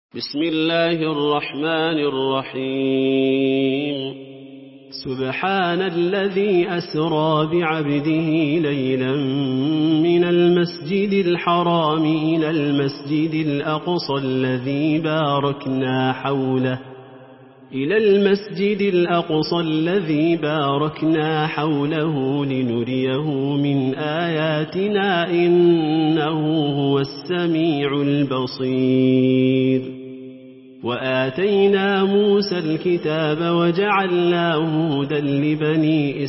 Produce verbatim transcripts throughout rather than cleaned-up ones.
بسم الله الرحمن الرحيم سبحان الذي أسرى بعبده ليلا من المسجد الحرام إلى المسجد الأقصى الذي باركنا حوله إلى المسجد الأقصى الذي باركنا حوله لنريه من آياتنا إنه هو السميع البصير وآتينا موسى الكتاب وجعلناه هدى لبني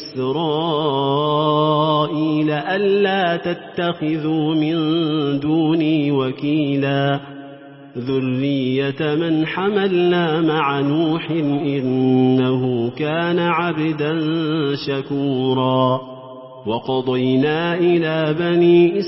إسرائيل ألا تتخذوا من دوني وكيلا ذرية من حملنا مع نوح إنه كان عبدا شكورا وقضينا إلى بني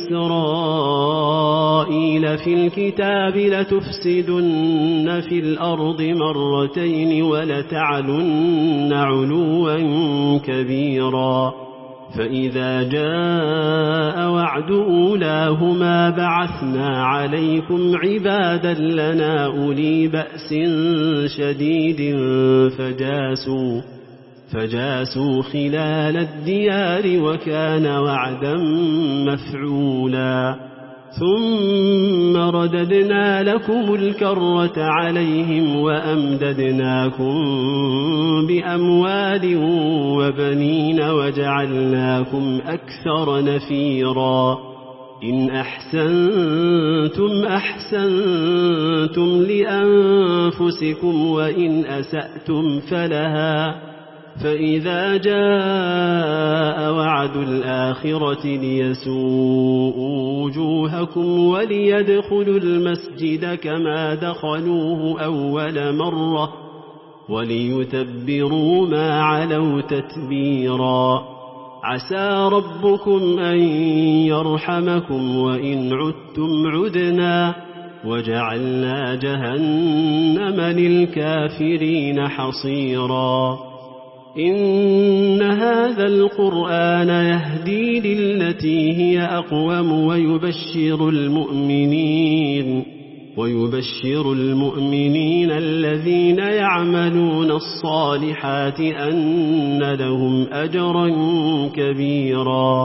إسرائيل في الكتاب لتفسدن في الأرض مرتين ولتعلن علوا كبيرا فإذا جاء وعد أولاهما بعثنا عليكم عبادا لنا أولي بأس شديد فجاسوا فجاسوا خلال الديار وكان وعدا مفعولا ثم رددنا لكم الكرة عليهم وأمددناكم بأموال وبنين وجعلناكم أكثر نفيرا إن أحسنتم أحسنتم لأنفسكم وإن أسأتم فلها فإذا جاء وعد الآخرة ليسوءوا وجوهكم وليدخلوا المسجد كما دخلوه أول مرة وليتبروا ما علوا تتبيرا عسى ربكم أن يرحمكم وإن عدتم عدنا وجعلنا جهنم للكافرين حصيرا إن هذا القرآن يهدي للتي هي أقوم ويبشر المؤمنين ويبشر المؤمنين الذين يعملون الصالحات أن لهم أجرا كبيرا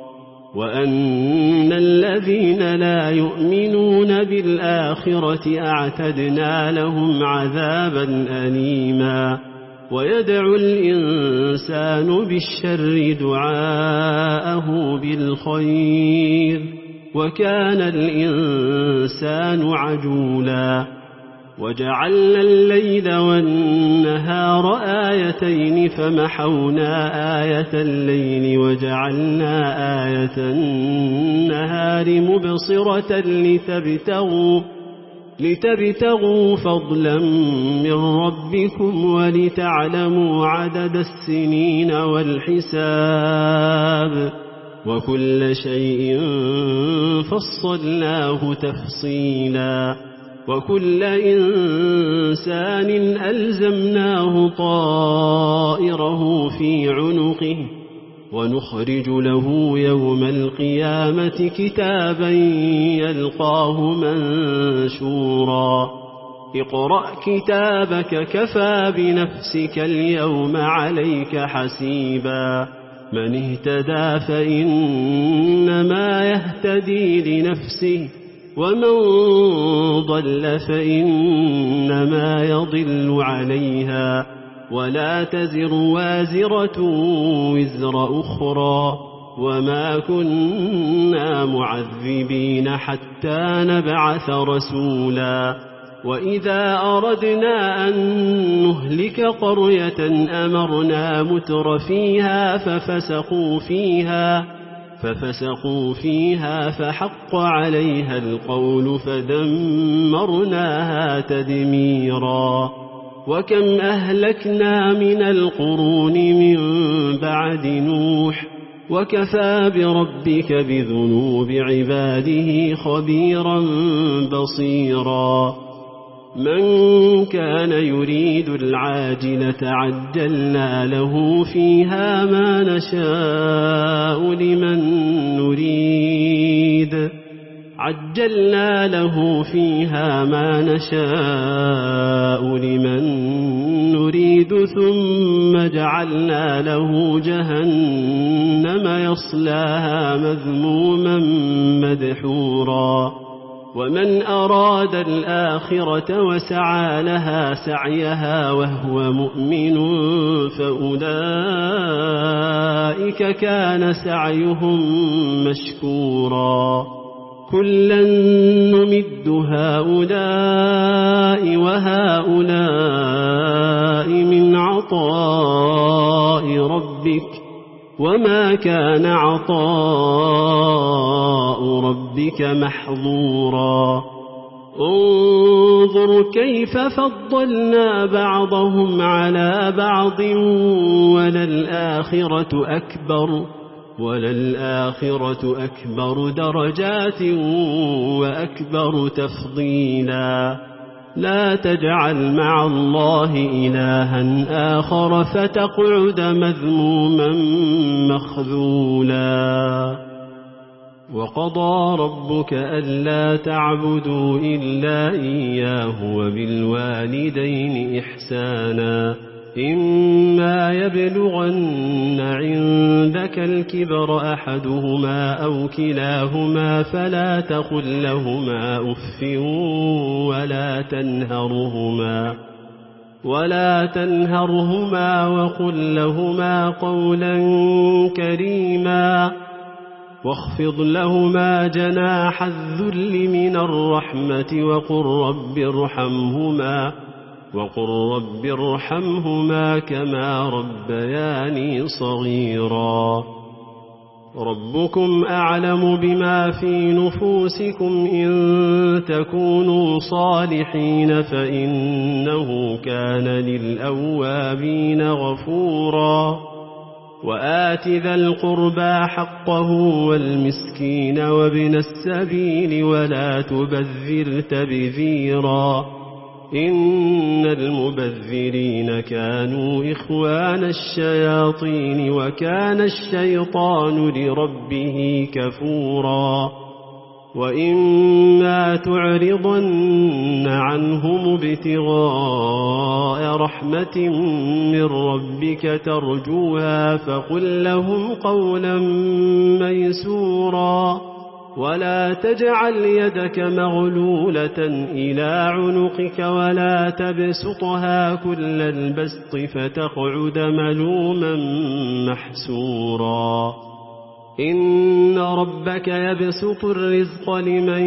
وأن الذين لا يؤمنون بالآخرة أعتدنا لهم عذابا أليما ويدعو الإنسان بالشر دعاءه بالخير وكان الإنسان عجولا وجعلنا الليل والنهار آيتين فمحونا آية الليل وجعلنا آية النهار مبصرة لتبتغوا لتبتغوا فضلا من ربكم ولتعلموا عدد السنين والحساب وكل شيء فصلناه تفصيلا وكل إنسان ألزمناه طائره في عنقه ونخرج له يوم القيامة كتابا يلقاه منشورا اقرأ كتابك كفى بنفسك اليوم عليك حسيبا من اهتدى فإنما يهتدي لنفسه ومن ضل فإنما يضل عليها ولا تزر وازرة وزر أخرى وما كنا معذبين حتى نبعث رسولا وإذا أردنا أن نهلك قرية أمرنا متر فيها ففسقوا فيها ففسقوا فيها فحق عليها القول فدمرناها تدميرا وكم أهلكنا من القرون من بعد نوح وكفى بربك بذنوب عباده خبيرا بصيرا من كان يريد العاجلة عجلنا له فيها ما نشاء لمن نريد عجلنا له فيها ما نشاء لمن نريد ثم جعلنا له جهنم يصلاها مذموما مدحورا ومن أراد الآخرة وسعى لها سعيها وهو مؤمن فأولئك كان سعيهم مشكورا كلا نمد هؤلاء وهؤلاء من عطاء ربك وما كان عطاء ربك محظورا انظر كيف فضلنا بعضهم على بعض وللآخرة أكبر وللآخرة أكبر درجات وأكبر تفضيلا لا تجعل مع الله إلها آخر فتقعد مذموما مخذولا وقضى ربك ألا تعبدوا إلا إياه وبالوالدين إحسانا إما يبلغن عندك الكبر أحدهما أو كلاهما فلا تقل لهما أف ولا تنهرهما ولا تنهرهما وقل لهما قولا كريما واخفض لهما جناح الذل من الرحمة وقل رب ارحمهما وقل رب ارحمهما كما ربياني صغيرا ربكم أعلم بما في نفوسكم إن تكونوا صالحين فإنه كان للأوابين غفورا وآت ذا القربى حقه والمسكين وابن السبيل ولا تبذر تبذيرا إن المبذرين كانوا إخوان الشياطين وكان الشيطان لربه كفورا وإما تعرضن عنهم ابتغاء رحمة من ربك ترجوها فقل لهم قولا ميسورا ولا تجعل يدك مغلولة إلى عنقك ولا تبسطها كل البسط فتقعد ملوما محسورا إن ربك يبسط الرزق لمن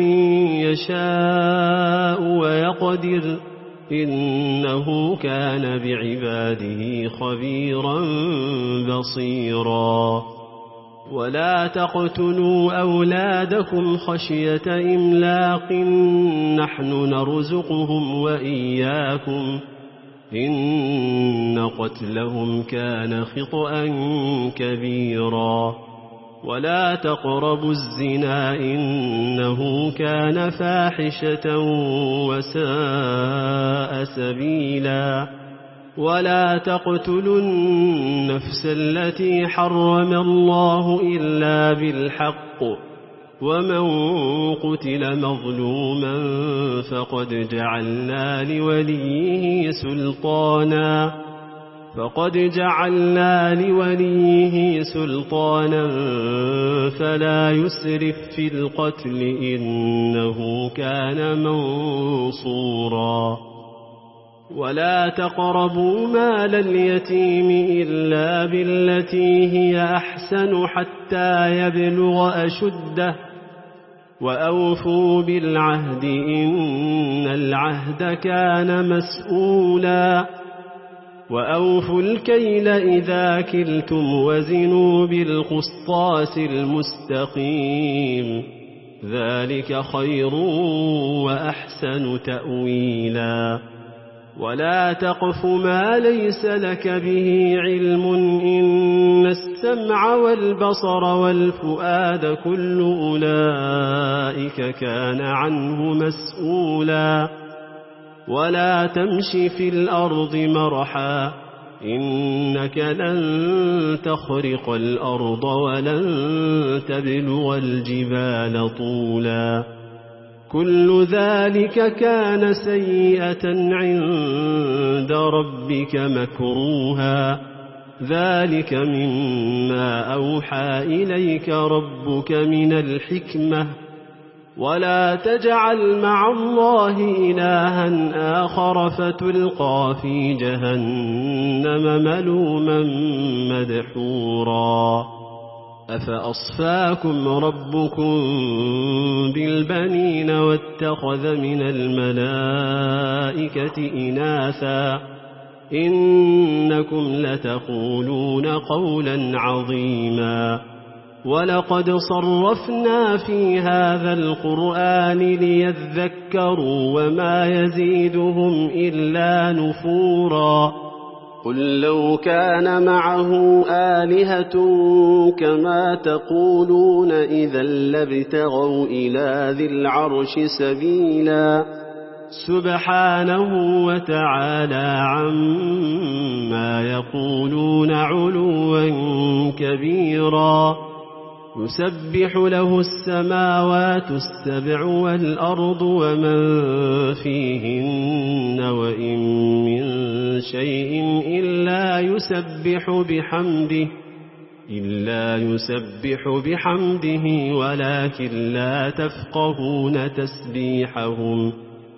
يشاء ويقدر إنه كان بعباده خبيرا بصيرا ولا تقتلوا أولادكم خشية إملاق نحن نرزقهم وإياكم إن قتلهم كان خطأ كبيرا ولا تقربوا الزنا إنه كان فاحشة وساء سبيلا ولا تقتلوا النفس التي حرم الله إلا بالحق ومن قتل مظلوما فقد جعلنا لوليه سلطانا فقد جعلنا لوليه سلطانا فلا يسرف في القتل إنه كان منصورا ولا تقربوا مال اليتيم إلا بالتي هي أحسن حتى يبلغ أشده وأوفوا بالعهد إن العهد كان مسؤولا وأوفوا الكيل إذا كلتم وزنوا بالقسطاس المستقيم ذلك خير وأحسن تأويلا ولا تقف ما ليس لك به علم إن السمع والبصر والفؤاد كل أولئك كان عنه مسؤولا ولا تمش في الأرض مرحا إنك لن تخرق الأرض ولن تبلغ الجبال طولا كل ذلك كان سيئة عند ربك مكروها ذلك مما أوحى إليك ربك من الحكمة ولا تجعل مع الله إلها آخر فتلقى في جهنم ملوما مدحورا أفأصفاكم ربكم بالبنين واتخذ من الملائكة إناثا إنكم لتقولون قولا عظيما ولقد صرفنا في هذا القرآن ليذكروا وما يزيدهم إلا نفورا قل لو كان معه آلهة كما تقولون إذا لابتغوا إلى ذي العرش سبيلا سبحانه وتعالى عما يقولون علوا كبيرا يسبح له السماوات السبع والأرض ومن فيهن وإن من شيء إلا يسبح بحمده إلا يسبح بحمده ولكن لا تفقهون تسبيحهم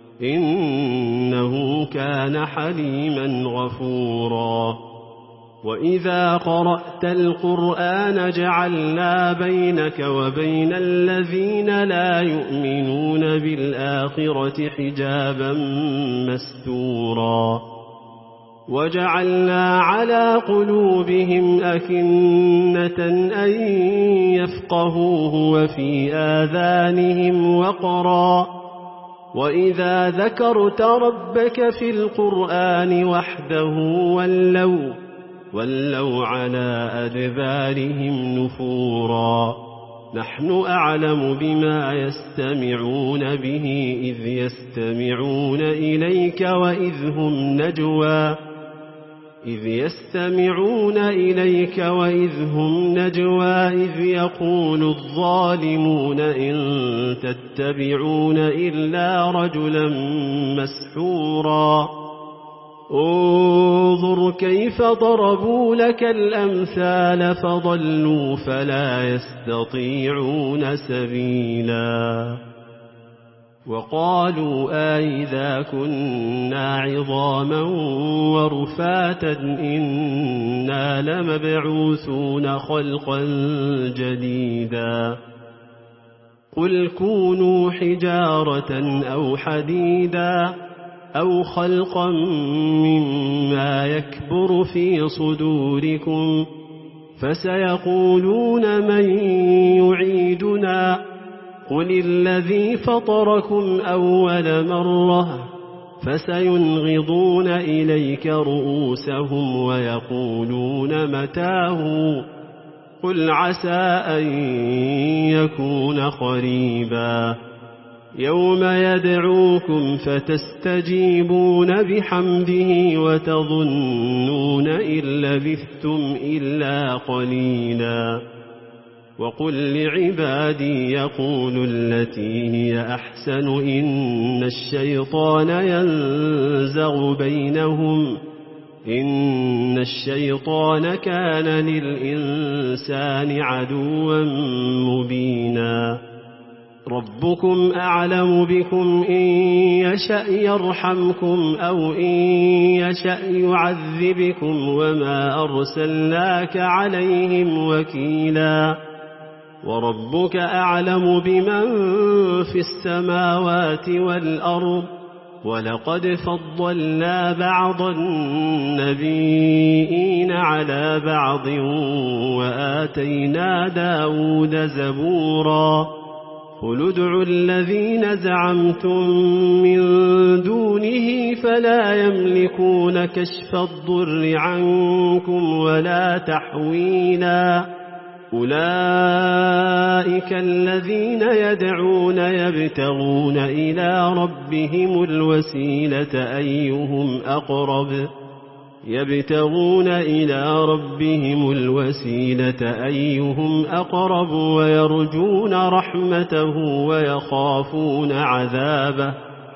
إنه كان حليما غفورا وإذا قرأت القرآن جعلنا بينك وبين الذين لا يؤمنون بالآخرة حجابا مستورا وجعلنا على قلوبهم أكنة أن يفقهوه وفي آذانهم وقرا وإذا ذكرت ربك في القرآن وحده ولوا ولوا على أدبارهم نفورا نحن أعلم بما يستمعون به إذ يستمعون إليك وإذ هم نجوى إذ يستمعون إليك وإذ هم نجوى إذ يقول الظالمون إن تتبعون إلا رجلا مسحورا انظر كيف ضربوا لك الأمثال فضلوا فلا يستطيعون سبيلا وقالوا أئذا كنا عظاما ورفاتا إنا لمبعوثون خلقا جديدا قل كونوا حجارة أو حديدا أو خلقا مما يكبر في صدوركم فسيقولون من يعيدنا قل الذي فطركم أول مرة فسينغضون إليك رؤوسهم ويقولون متاه قل عسى أن يكون قريبا يوم يدعوكم فتستجيبون بحمده وتظنون إن لبثتم إلا قليلا وقل لعبادي يقولوا التي هي أحسن إن الشيطان ينزغ بينهم إن الشيطان كان للإنسان عدوا مبينا ربكم أعلم بكم إن يشأ يرحمكم أو إن يشأ يعذبكم وما أرسلناك عليهم وكيلا وربك أعلم بمن في السماوات والأرض ولقد فضلنا بعض النبيين على بعض وآتينا داود زبورا قل ادعوا الذين زعمتم من دونه فلا يملكون كشف الضر عنكم ولا تحويلا أولئك الذين يدعون يبتغون إلى ربهم الوسيلة أيهم أقرب يبتغون إلى ربهم الوسيلة أيهم أقرب ويرجون رحمته ويخافون عذابه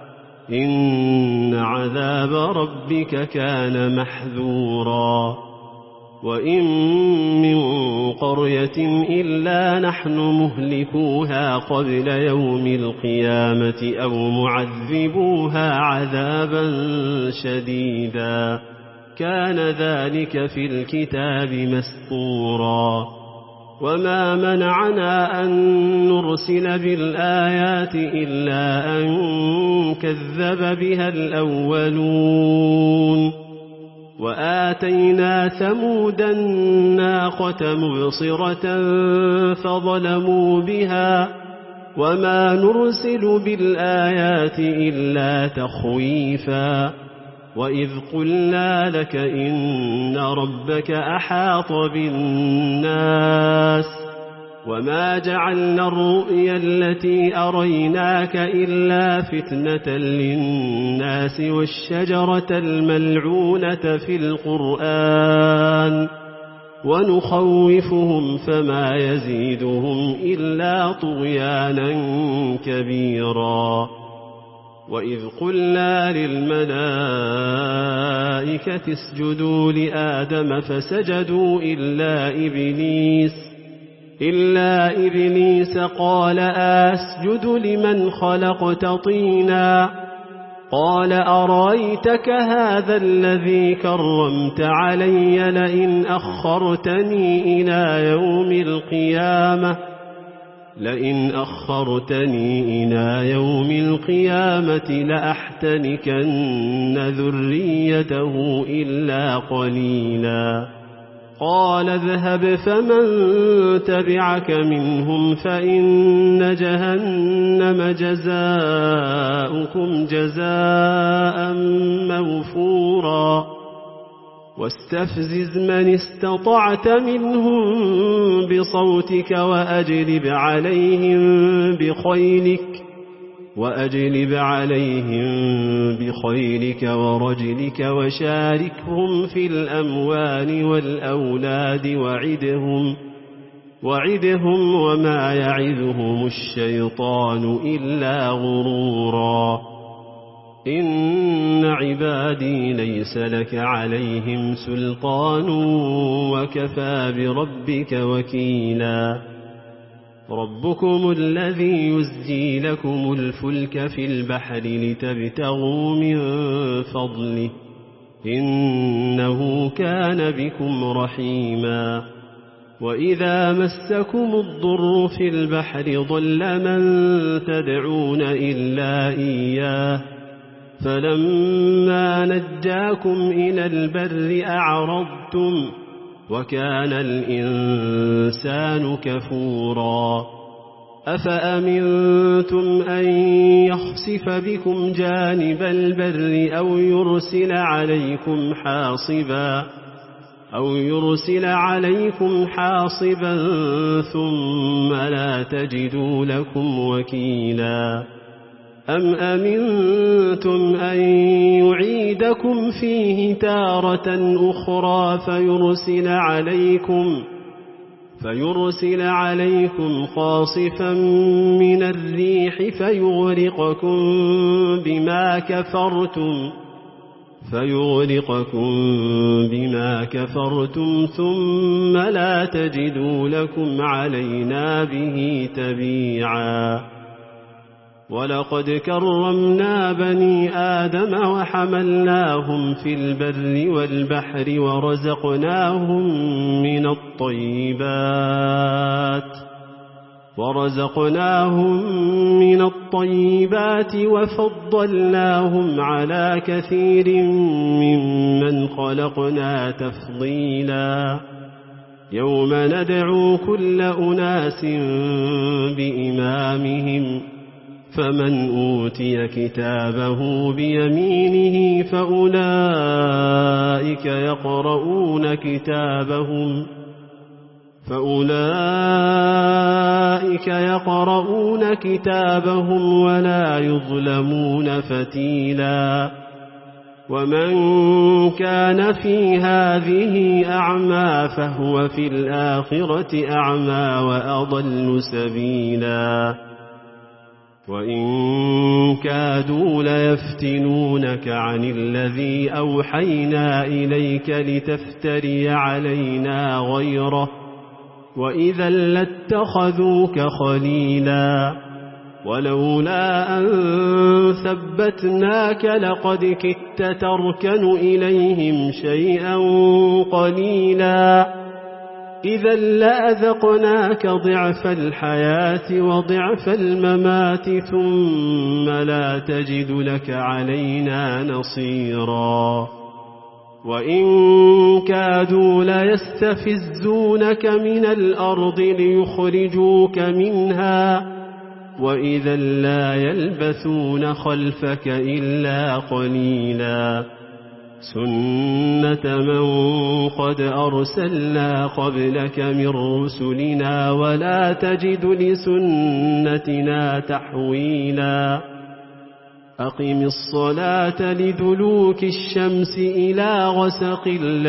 إن عذاب ربك كان محذورا وإن من قرية إلا نحن مهلكوها قبل يوم القيامة أو معذبوها عذابا شديدا كان ذلك في الكتاب مسطورا وما منعنا أن نرسل بالآيات إلا أن كذب بها الأولون وآتينا ثمود الناقة مبصرة فظلموا بها وما نرسل بالآيات إلا تخويفا وإذ قلنا لك إن ربك أحاط بالناس وما جعلنا الرؤيا التي أريناك إلا فتنة للناس والشجرة الملعونة في القرآن ونخوفهم فما يزيدهم إلا طغيانا كبيرا وإذ قلنا للملائكة اسجدوا لآدم فسجدوا إلا إبليس إلا إبليس قال أسجد لمن خلقت طينا قال أرأيتك هذا الذي كرمت علي لئن أخرتني إلى يوم القيامة لئن أخرتني إلى يوم القيامة لأحتنكن ذريته إلا قليلا قال اذهب فمن تبعك منهم فإن جهنم جزاؤكم جزاء موفورا واستفزز من استطعت منهم بصوتك وأجلب عليهم بخيلك وأجلب عليهم بخيلك ورجلك وشاركهم في الأموال والأولاد وعدهم وعدهم وما يعدهم الشيطان إلا غرورا إن عبادي ليس لك عليهم سلطان وكفى بربك وكيلا ربكم الذي يزجي لكم الفلك في البحر لتبتغوا من فضله إنه كان بكم رحيما وإذا مسكم الضر في البحر ضل من تدعون إلا إياه فلما نجاكم إلى البر أعرضتم وكان الإنسان كفورا أفأمنتم أن يخسف بكم جانب البر أو يرسل عليكم حاصبا أو يرسل عليكم حاصبا ثم لا تجدوا لكم وكيلا أم أمنتم أن يعيدكم فيه تارة أخرى فيرسل عليكم فيرسل عليكم قاصفا من الريح فيغرقكم بما كفرتم فيغرقكم بما كفرتم ثم لا تجدوا لكم علينا به تبيعا ولقد كرمنا بني آدم وحملناهم في البر والبحر ورزقناهم من الطيبات ورزقناهم من الطيبات وفضلناهم على كثير ممن خلقنا تفضيلا يوم ندعو كل أناس بإمامهم فمن أوتي كتابه بيمينه فأولئك يقرؤون كتابهم فأولئك يقرؤون كتابهم ولا يظلمون فتيلا ومن كان في هذه أعمى فهو في الآخرة أعمى وأضل سبيلا وإن كادوا ليفتنونك عن الذي أوحينا إليك لتفتري علينا غيره وإذا لاتخذوك خليلا ولولا أن ثبتناك لقد كدت تركن إليهم شيئا قليلا إذا لأذقناك ضعف الحياة وضعف الممات ثم لا تجد لك علينا نصيرا وإن كادوا ليستفزونك من الأرض ليخرجوك منها وإذا لا يلبثون خلفك إلا قليلا سنة من قد أرسلنا قبلك من رسلنا ولا تجد لسنتنا تحويلا أقم الصلاة لدلوك الشمس إلى غسق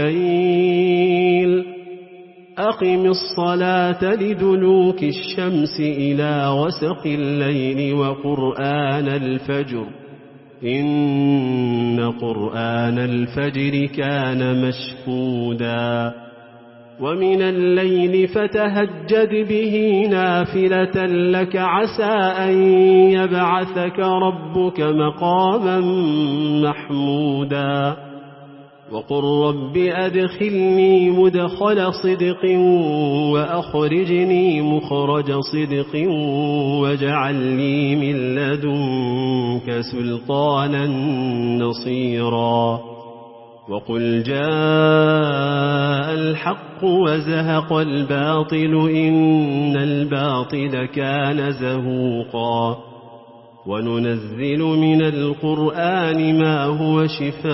الليل أقم الصلاة لدلوك الشمس إلى غسق الليل وقرآن الفجر إن قرآن الفجر كان مشهودا ومن الليل فتهجد به نافلة لك عسى أن يبعثك ربك مقاما محمودا وقل رب أدخلني مدخل صدق وأخرجني مخرج صدق واجعل لي من لدنك سلطانا نصيرا وقل جاء الحق وزهق الباطل إن الباطل كان زهوقا وننزل من القرآن ما هو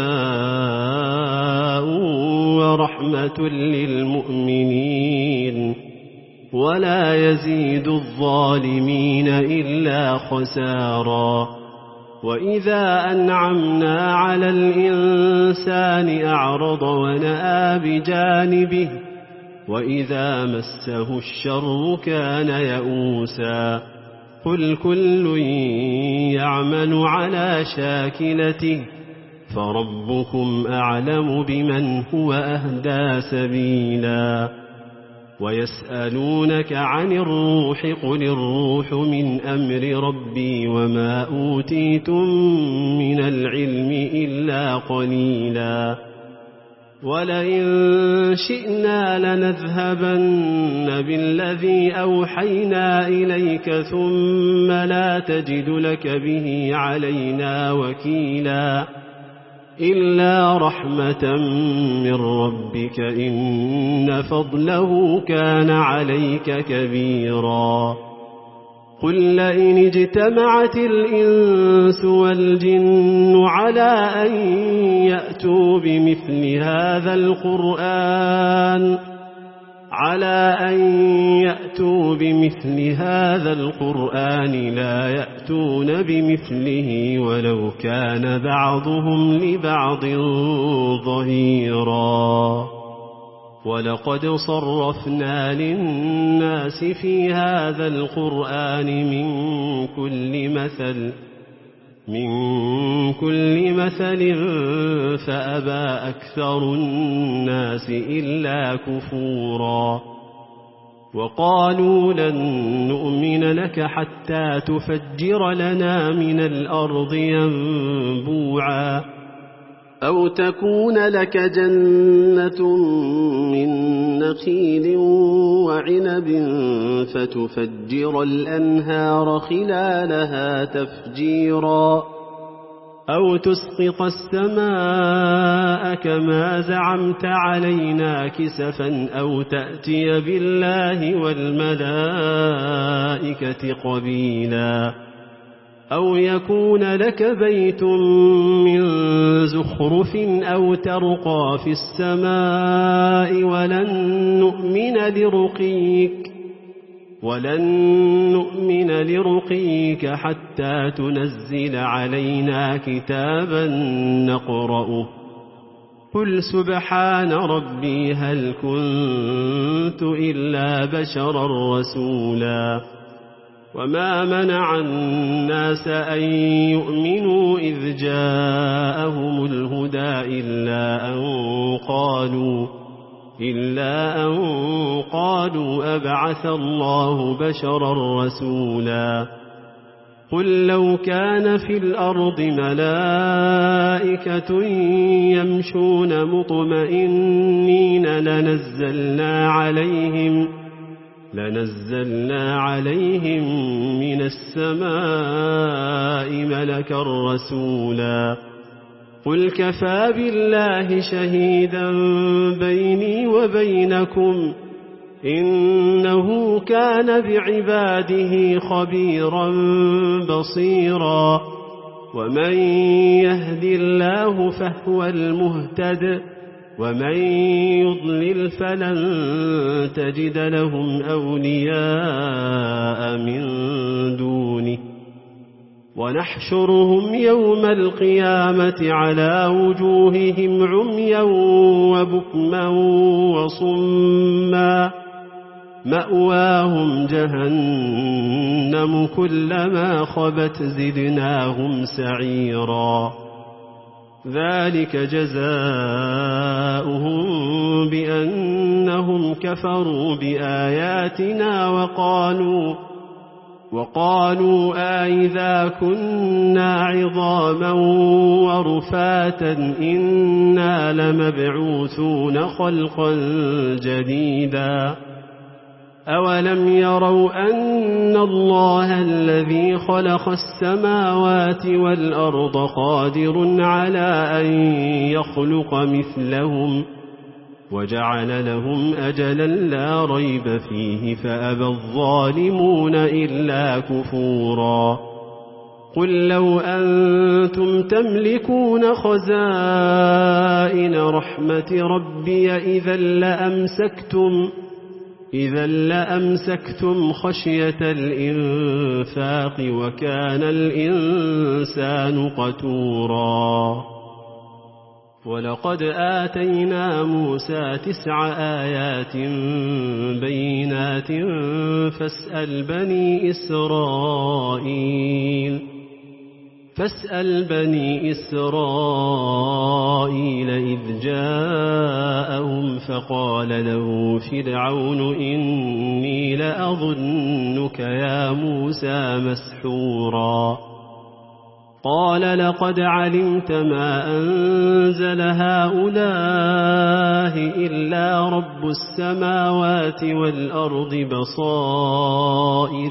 شفاء ورحمة للمؤمنين ولا يزيد الظالمين إلا خسارا وإذا أنعمنا على الإنسان أعرض ونأى بجانبه وإذا مسه الشر كان يئوسا قل كل يعمل على شاكلته فربكم أعلم بمن هو أهدى سبيلا ويسألونك عن الروح قل الروح من أمر ربي وما أوتيتم من العلم إلا قليلا ولئن شئنا لنذهبن بالذي أوحينا إليك ثم لا تجد لك به علينا وكيلا إلا رحمة من ربك إن فضله كان عليك كبيرا قل لئن اجتمعت الإنس والجن على أن يأتوا بمثل هذا القرآن على أن يأتوا بمثل هذا القرآن لا يأتون بمثله ولو كان بعضهم لبعض ظهيرا ولقد صرفنا للناس في هذا القرآن من كل مثل من كل مثل فأبى أكثر الناس إلا كفورا وقالوا لن نؤمن لك حتى تفجر لنا من الأرض ينبوعا أو تكون لك جنة من نخيل وعنب فتفجر الأنهار خلالها تفجيرا أو تسقط السماء كما زعمت علينا كسفا أو تأتي بالله والملائكة قبيلا أو يكون لك بيت من زخرف أو ترقى في السماء ولن نؤمن لرقيك ولن نؤمن لرقيك حتى تنزل علينا كتابا نقرأه قل سبحان ربي هل كنت إلا بشرا رسولا وما منع الناس أن يؤمنوا إذ جاءهم الهدى إلا أن قالوا إلا أن قالوا أبعث الله بشرا رسولا قل لو كان في الأرض ملائكة يمشون مطمئنين لنزلنا عليهم لنزلنا عليهم من السماء ملكا رسولا قل كفى بالله شهيدا بيني وبينكم إنه كان بعباده خبيرا بصيرا ومن يهد الله فهو المهتد ومن يضلل فلن تجد لهم أولياء من دونه ونحشرهم يوم القيامة على وجوههم عميا وبكما وصما مأواهم جهنم كلما خبت زدناهم سعيرا ذلك جزاؤهم بأنهم كفروا بآياتنا وقالوا وقالوا أئذا كنا عظاما ورفاتا إنا لمبعوثون خلقا جديدا أولم يروا أن الله الذي خلق السماوات والأرض قادر على أن يخلق مثلهم وجعل لهم أجلا لا ريب فيه فأبى الظالمون إلا كفورا قل لو أنتم تملكون خزائن رحمة ربي إذا لأمسكتم إذا لأمسكتم خشية الإنفاق وكان الإنسان قتورا ولقد آتينا موسى تسع آيات بينات فاسأل بني إسرائيل فاسأل بني إسرائيل إذ جاءهم فقال له فرعون إني لأظنك يا موسى مسحورا قال لقد علمت ما أنزل هؤلاء إلا رب السماوات والأرض بصائر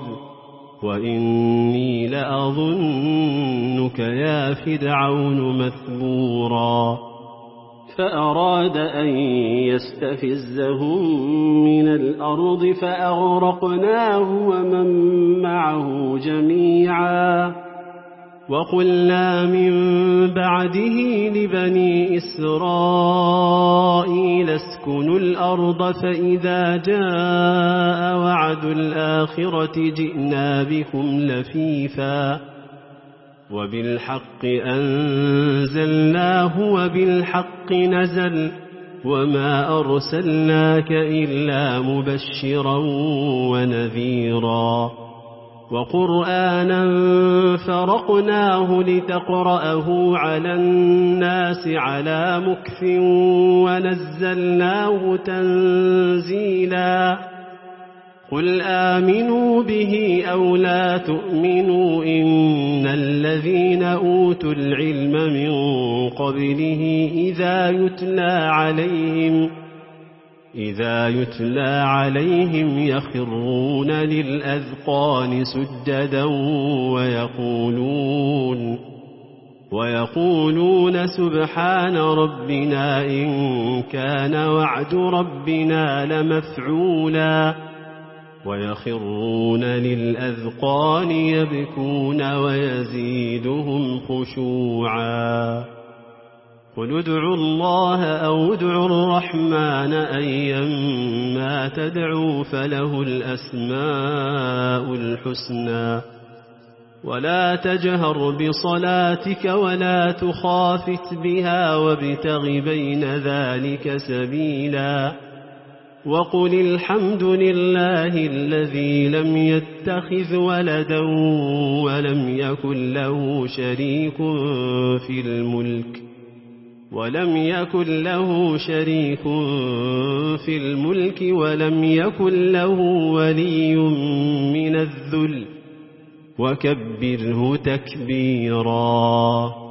وإني لأظنك يا فرعون مثبورا فأراد أن يستفزهم من الأرض فأغرقناه ومن معه جميعا وقلنا من بعده لبني إسرائيل اسكنوا الأرض فإذا جاء وعد الآخرة جئنا بكم لفيفا وبالحق أنزلناه وبالحق نزل وما أرسلناك إلا مبشرا ونذيرا وقرآنا فرقناه لتقرأه على الناس على مكث ونزلناه تنزيلا قل آمنوا به أو لا تؤمنوا إن الذين أوتوا العلم من قبله إذا يتلى عليهم إذا يتلى عليهم يخرون للأذقان سجدا ويقولون ويقولون سبحان ربنا إن كان وعد ربنا لمفعولا ويخرون للأذقان يبكون ويزيدهم خشوعا قل ادعوا الله أو ادعوا الرحمن أيما تدعوا فله الأسماء الحسنى ولا تجهر بصلاتك ولا تخافت بها وابتغ بين ذلك سبيلا وقل الحمد لله الذي لم يتخذ ولدا ولم يكن له شريك في الملك ولم يكن له شريك في الملك ولم يكن له ولي من الذل وكبره تكبيرا.